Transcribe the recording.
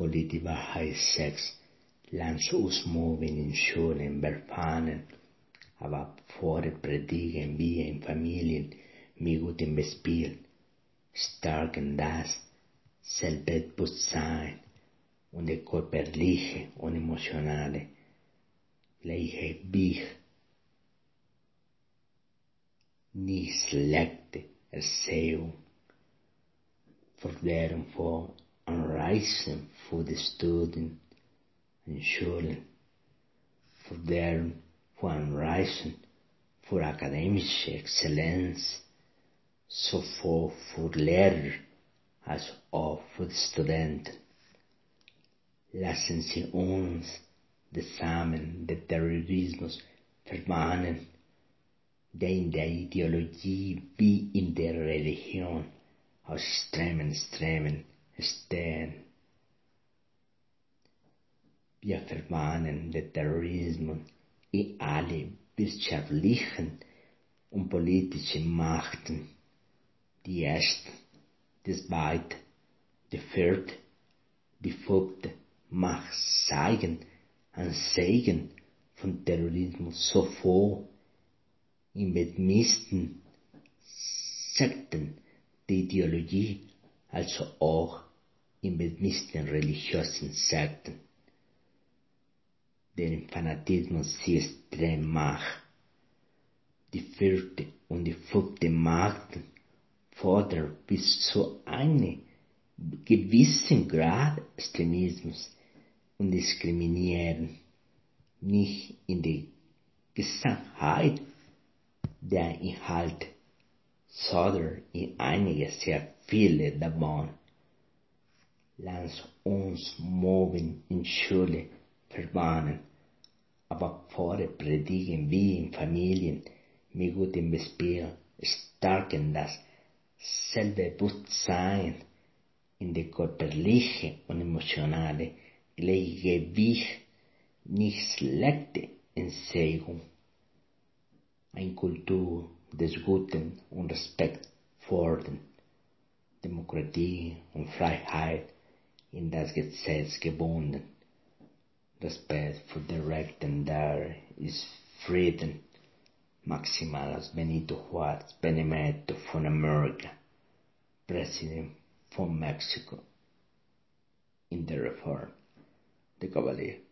Politikerheit Sex, Landsausmoving in Schulen, Berfahren, aber vor predigen wir in Familien mit gutem Beispiel, stärken das Selbstbewusstsein und die körperliche und emotionale Gleichgewicht, nicht schlechte Erziehung, Förderung von Anreizen für die Studien in Schulen, Förderung von Anreizen für akademische Exzellenz, sowohl für Lehrer als auch für die Studenten. Lassen Sie uns zusammen den Terrorismus verbannen, der in der Ideologie wie in der Religion aus extremen stehen. Wir verbannen den Terrorismus in alle wirtschaftlichen und politischen Machten. Die erste, die zweite, die vierte, die fünfte Macht zeigen an Segen von Terrorismus sowohl in bedmisten Sekten der Ideologie als auch in bedmisten religiösen Sekten, deren Fanatismus sie extrem macht. Die vierte und die fünfte Macht fordern bis zu einem gewissen Grad Extremismus und Diskriminieren, nicht in der Gesamtheit der Inhalte, sondern in einige sehr viele davon. Lass uns morgen in Schule verbannen, aber vorher predigen wir in Familien mit gutem Beispiel, stärken das Selbstbewusstsein in der körperliche und emotionale Gleichgewicht, nicht schlechte Entziehung. Eine Kultur des Guten und Respekt vor Demokratie und Freiheit in das Gesetz gebunden. Respekt für die Rechte der ist Frieden. Maximalas Benito Juárez Benemérito von Amerika, Präsident von Mexiko, in der Reform de Cavalier.